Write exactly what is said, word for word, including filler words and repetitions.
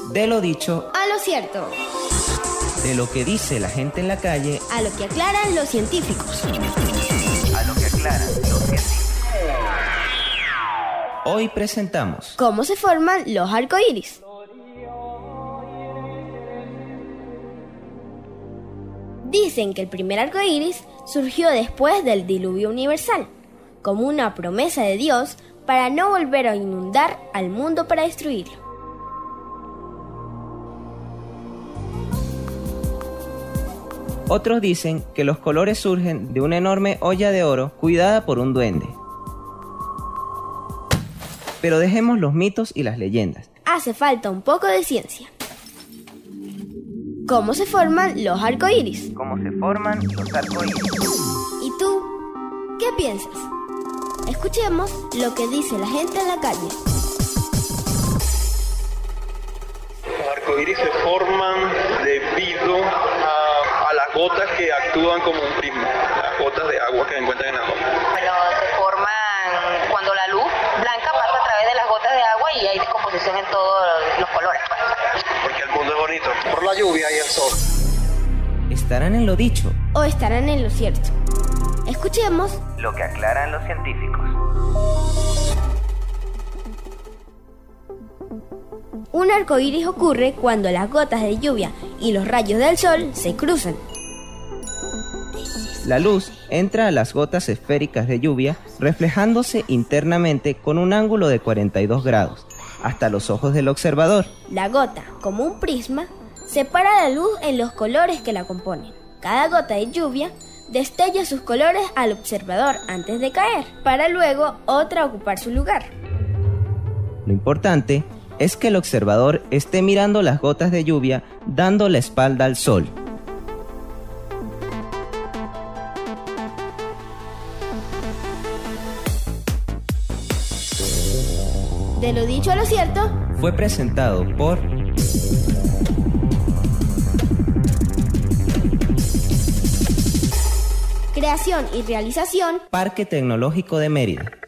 De lo dicho a lo cierto. De lo que dice la gente en la calle a lo que aclaran los científicos. A lo que aclaran los científicos. Hoy presentamos ¿cómo se forman los arcoíris? Dicen que el primer arcoíris surgió después del diluvio universal, como una promesa de Dios para no volver a inundar al mundo para destruirlo. Otros dicen que los colores surgen de una enorme olla de oro cuidada por un duende. Pero dejemos los mitos y las leyendas. Hace falta un poco de ciencia. ¿Cómo se forman los arcoíris? ¿Cómo se forman los arcoíris? ¿Y tú? ¿Qué piensas? Escuchemos lo que dice la gente en la calle. Los arcoíris se forman debido a, a las gotas que actúan como un prisma, las gotas de agua que se encuentran en la hoja. Bueno, se forman cuando la luz blanca pasa a través de las gotas de agua y hay descomposición en todos los colores. Porque el mundo es bonito, por la lluvia y el sol. ¿Estarán en lo dicho o estarán en lo cierto? Escuchemos lo que aclaran los científicos. Un arcoíris ocurre cuando las gotas de lluvia y los rayos del sol se cruzan. La luz entra a las gotas esféricas de lluvia, reflejándose internamente con un ángulo de cuarenta y dos grados, hasta los ojos del observador. La gota, como un prisma, separa la luz en los colores que la componen. Cada gota de lluvia destella sus colores al observador antes de caer, para luego otra ocupar su lugar. Lo importante es que el observador esté mirando las gotas de lluvia dando la espalda al sol. De lo dicho a lo cierto, fue presentado por Creación y realización, Parque Tecnológico de Mérida.